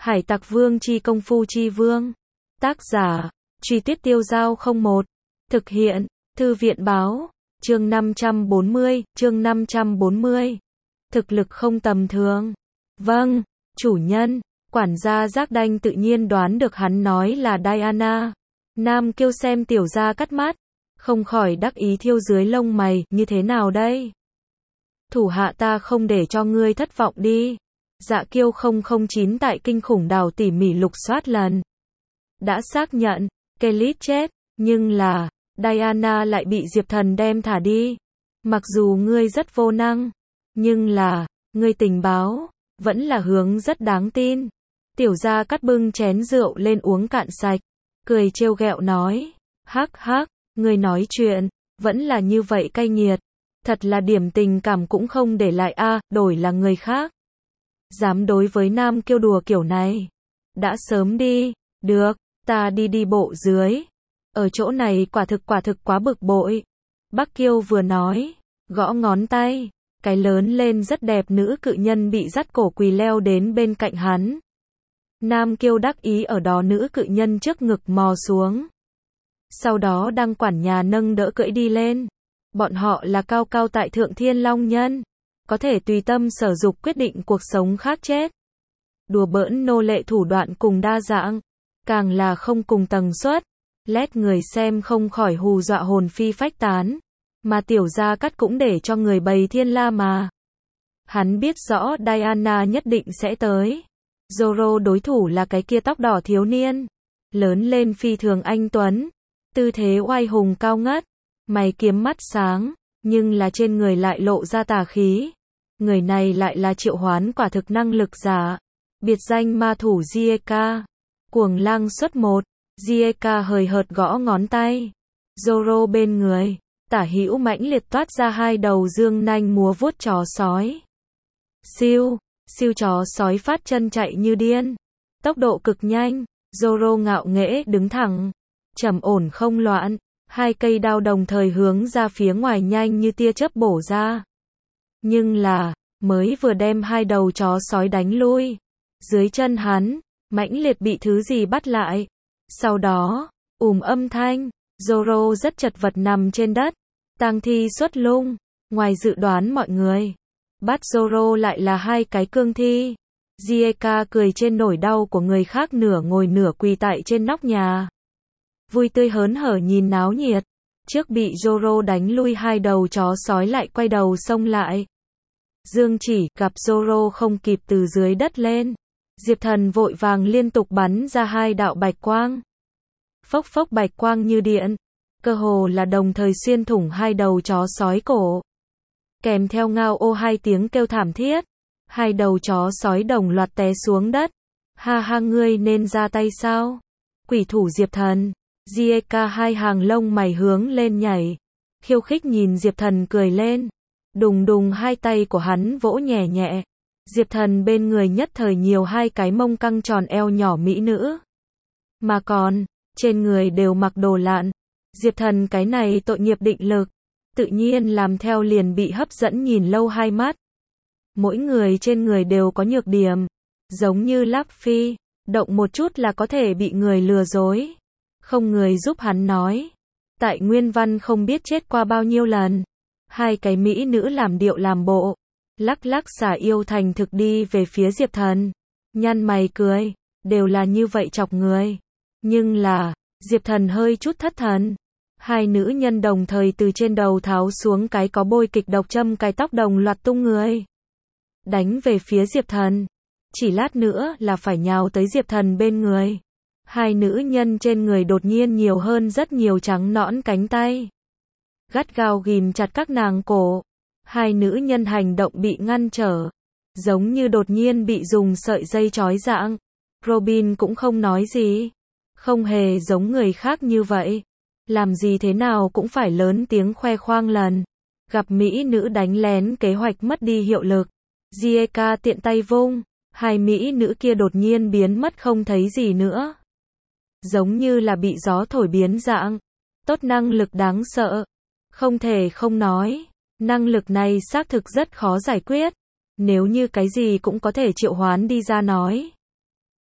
Hải Tặc Vương chi công phu chi vương. Tác giả, Truy Tuyết Tiêu Giao 01. Thực hiện, Thư viện báo, chương 540. Thực lực không tầm thường. Vâng, chủ nhân. Quản gia Giác Đanh tự nhiên đoán được hắn nói là Diana. Nam Kiêu xem Tiểu Gia Cắt mắt, không khỏi đắc ý thiêu dưới lông mày, như thế nào đây? Thủ hạ ta không để cho ngươi thất vọng đi. Dạ Kiêu 009 tại kinh khủng đào tỉ mỉ lục soát lần. Đã xác nhận, Kelly chết, nhưng là, Diana lại bị Diệp Thần đem thả đi. Mặc dù ngươi rất vô năng, nhưng là, ngươi tình báo, vẫn là hướng rất đáng tin. Tiểu Gia Cắt bưng chén rượu lên uống cạn sạch, cười trêu ghẹo nói, hắc hắc, ngươi nói chuyện, vẫn là như vậy cay nghiệt. Thật là điểm tình cảm cũng không để lại a, đổi là người khác. Dám đối với Nam Kiêu đùa kiểu này. Đã sớm đi, được, ta đi bộ dưới. Ở chỗ này quả thực quá bực bội. Bắc Kiêu vừa nói, gõ ngón tay, cái lớn lên rất đẹp nữ cự nhân bị dắt cổ quỳ leo đến bên cạnh hắn. Nam Kiêu đắc ý ở đó nữ cự nhân trước ngực mò xuống. Sau đó đang quản nhà nâng đỡ cưỡi đi lên. Bọn họ là cao cao tại thượng thiên long nhân, có thể tùy tâm sở dục quyết định cuộc sống khác chết. Đùa bỡn nô lệ thủ đoạn cùng đa dạng, càng là không cùng tầng suất, lét người xem không khỏi hù dọa hồn phi phách tán. Mà Tiểu Gia Cắt cũng để cho người bày thiên la mà. Hắn biết rõ Diana nhất định sẽ tới. Zoro đối thủ là cái kia tóc đỏ thiếu niên, lớn lên phi thường anh tuấn, tư thế oai hùng cao ngất, mày kiếm mắt sáng, nhưng là trên người lại lộ ra tà khí. Người này lại là triệu hoán quả thực năng lực giả, biệt danh ma thủ Jieka. Cuồng lang xuất một, Jieka hời hợt gõ ngón tay. Zoro bên người, tả hữu mãnh liệt toát ra hai đầu dương nanh múa vuốt chó sói. Siêu chó sói phát chân chạy như điên, tốc độ cực nhanh. Zoro ngạo nghễ đứng thẳng, trầm ổn không loạn. Hai cây đao đồng thời hướng ra phía ngoài nhanh như tia chớp bổ ra. Nhưng là, mới vừa đem hai đầu chó sói đánh lui, dưới chân hắn, mãnh liệt bị thứ gì bắt lại. Sau đó, âm thanh, Zoro rất chật vật nằm trên đất, tang thi xuất lung. Ngoài dự đoán mọi người, bắt Zoro lại là hai cái cương thi. Jieka cười trên nỗi đau của người khác, nửa ngồi nửa quỳ tại trên nóc nhà, vui tươi hớn hở nhìn náo nhiệt. Trước bị Zoro đánh lui hai đầu chó sói lại quay đầu xông lại. Dương chỉ gặp Zoro không kịp từ dưới đất lên, Diệp Thần vội vàng liên tục bắn ra hai đạo bạch quang. Phốc phốc bạch quang như điện, cơ hồ là đồng thời xuyên thủng hai đầu chó sói cổ. Kèm theo ngao ô hai tiếng kêu thảm thiết, hai đầu chó sói đồng loạt té xuống đất. Ha ha, ngươi nên ra tay sao? Quỷ thủ Diệp Thần. Jieka hai hàng lông mày hướng lên nhảy, khiêu khích nhìn Diệp Thần cười lên. Đùng đùng hai tay của hắn vỗ nhẹ nhẹ. Diệp Thần bên người nhất thời nhiều hai cái mông căng tròn eo nhỏ mỹ nữ. Mà còn, trên người đều mặc đồ lạn. Diệp Thần cái này tội nghiệp định lực, tự nhiên làm theo liền bị hấp dẫn nhìn lâu hai mắt. Mỗi người trên người đều có nhược điểm, giống như Luffy, động một chút là có thể bị người lừa dối. Không người giúp hắn nói. Tại Nguyên Văn không biết chết qua bao nhiêu lần. Hai cái mỹ nữ làm điệu làm bộ, lắc lắc xả yêu thành thực đi về phía Diệp Thần. Nhăn mày cười, đều là như vậy chọc người. Nhưng là, Diệp Thần hơi chút thất thần. Hai nữ nhân đồng thời từ trên đầu tháo xuống cái có bôi kịch độc châm cái tóc đồng loạt tung người, đánh về phía Diệp Thần. Chỉ lát nữa là phải nhào tới Diệp Thần bên người. Hai nữ nhân trên người đột nhiên nhiều hơn rất nhiều trắng nõn cánh tay, gắt gao ghìm chặt các nàng cổ. Hai nữ nhân hành động bị ngăn trở, giống như đột nhiên bị dùng sợi dây trói dạng. Robin cũng không nói gì, không hề giống người khác như vậy, làm gì thế nào cũng phải lớn tiếng khoe khoang lần. Gặp mỹ nữ đánh lén kế hoạch mất đi hiệu lực, Jieka tiện tay vung, hai mỹ nữ kia đột nhiên biến mất không thấy gì nữa, giống như là bị gió thổi biến dạng. Tốt năng lực đáng sợ, không thể không nói, năng lực này xác thực rất khó giải quyết. Nếu như cái gì cũng có thể triệu hoán đi ra nói,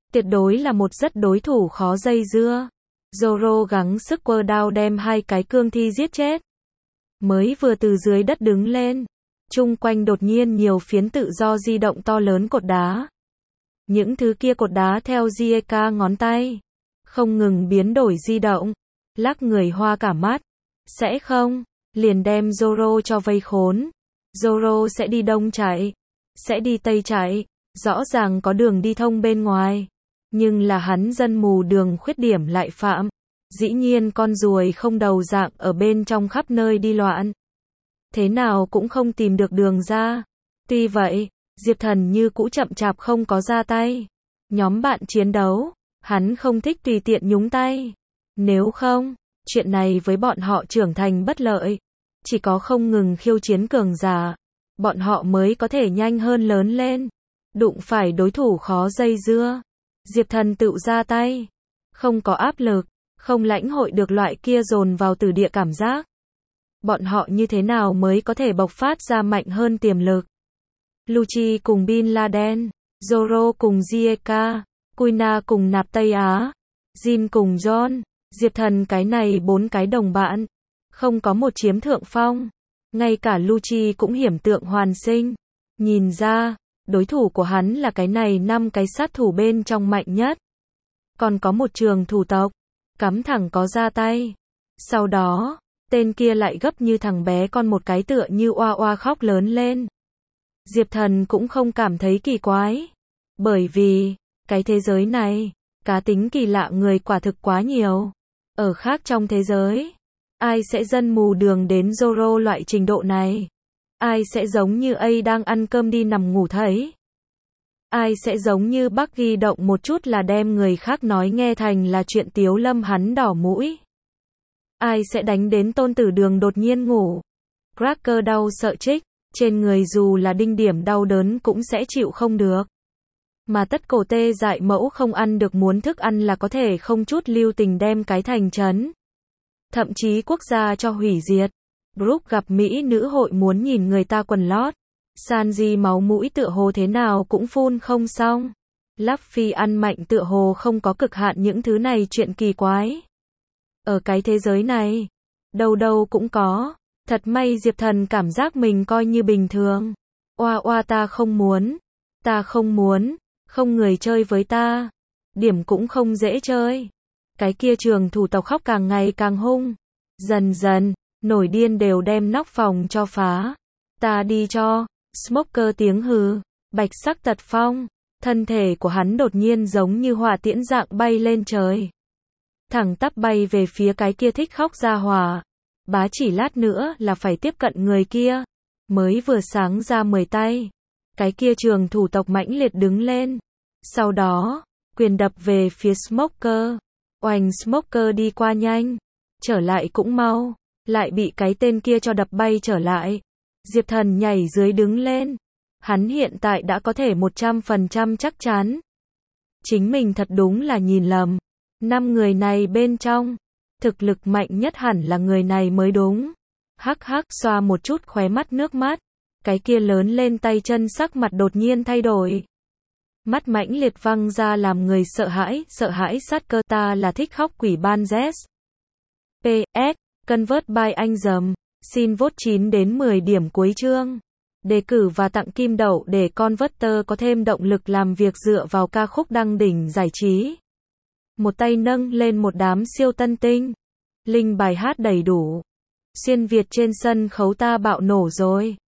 Tuyệt đối là một rất đối thủ khó dây dưa. Zoro gắng sức quơ đao đem hai cái cương thi giết chết. Mới vừa từ dưới đất đứng lên, chung quanh đột nhiên nhiều phiến tự do di động to lớn cột đá. Những thứ kia cột đá theo Jieka ngón tay, không ngừng biến đổi di động, lắc người hoa cả mắt. Sẽ không, liền đem Zoro cho vây khốn. Zoro sẽ đi đông chạy, sẽ đi tây chạy, rõ ràng có đường đi thông bên ngoài. Nhưng là hắn dân mù đường khuyết điểm lại phạm. Dĩ nhiên con ruồi không đầu dạng ở bên trong khắp nơi đi loạn. Thế nào cũng không tìm được đường ra. Tuy vậy, Diệp Thần như cũ chậm chạp không có ra tay. Nhóm bạn chiến đấu, hắn không thích tùy tiện nhúng tay. Nếu không, chuyện này với bọn họ trưởng thành bất lợi. Chỉ có không ngừng khiêu chiến cường giả, bọn họ mới có thể nhanh hơn lớn lên. Đụng phải đối thủ khó dây dưa, Diệp Thần tự ra tay. Không có áp lực, không lãnh hội được loại kia dồn vào từ địa cảm giác. Bọn họ như thế nào mới có thể bộc phát ra mạnh hơn tiềm lực. Lucci cùng Bin Laden, Zoro cùng Jieka, Kuina cùng Nạp Tây Á, Jin cùng John, Diệp Thần cái này 4 cái đồng bạn, không có một chiếm thượng phong. Ngay cả Lucci cũng hiểm tượng hoàn sinh. Nhìn ra, đối thủ của hắn là cái này 5 cái sát thủ bên trong mạnh nhất. Còn có một trường thủ tộc, cắm thẳng có ra tay. Sau đó, tên kia lại gấp như thằng bé con một cái tựa như oa oa khóc lớn lên. Diệp Thần cũng không cảm thấy kỳ quái. Bởi vì, cái thế giới này, cá tính kỳ lạ người quả thực quá nhiều. Ở khác trong thế giới, ai sẽ dân mù đường đến Zoro loại trình độ này? Ai sẽ giống như A đang ăn cơm đi nằm ngủ thấy? Ai sẽ giống như Bắc ghi động một chút là đem người khác nói nghe thành là chuyện tiếu lâm hắn đỏ mũi? Ai sẽ đánh đến tôn tử đường đột nhiên ngủ? Cracker đau sợ trích, trên người dù là đinh điểm đau đớn cũng sẽ chịu không được. Mà tất cổ tê dại mẫu không ăn được muốn thức ăn là có thể không chút lưu tình đem cái thành trấn. Thậm chí quốc gia cho hủy diệt. Brook gặp Mỹ nữ hội muốn nhìn người ta quần lót. Sanji máu mũi tựa hồ thế nào cũng phun không xong. Luffy ăn mạnh tựa hồ không có cực hạn những thứ này chuyện kỳ quái. Ở cái thế giới này, đâu đâu cũng có. Thật may Diệp Thần cảm giác mình coi như bình thường. Oa oa ta không muốn, không người chơi với ta. Điểm cũng không dễ chơi. Cái kia trường thủ tộc khóc càng ngày càng hung. Dần dần, nổi điên đều đem nóc phòng cho phá. Ta đi cho. Smoker tiếng hừ. Bạch sắc tật phong. Thân thể của hắn đột nhiên giống như hỏa tiễn dạng bay lên trời. Thẳng tắp bay về phía cái kia thích khóc ra hỏa. Bá chỉ lát nữa là phải tiếp cận người kia. Mới vừa sáng ra 10 tay. Cái kia trường thủ tộc mãnh liệt đứng lên. Sau đó, quyền đập về phía Smoker. Oanh Smoker đi qua nhanh. Trở lại cũng mau. Lại bị cái tên kia cho đập bay trở lại. Diệp Thần nhảy dưới đứng lên. Hắn hiện tại đã có thể 100% chắc chắn. Chính mình thật đúng là nhìn lầm. 5 người này bên trong, thực lực mạnh nhất hẳn là người này mới đúng. Hắc hắc xoa một chút khóe mắt nước mắt. Cái kia lớn lên tay chân sắc mặt đột nhiên thay đổi. Mắt mãnh liệt văng ra làm người sợ hãi sát cơ ta là thích khóc quỷ ban Z. PS, convert by anh dầm. Xin vote 9 đến 10 điểm cuối chương. Đề cử và tặng kim đậu để Converter có thêm động lực làm việc dựa vào ca khúc đăng đỉnh giải trí. Một tay nâng lên một đám siêu tân tinh. Link bài hát đầy đủ. Xuyên Việt trên sân khấu ta bạo nổ rồi.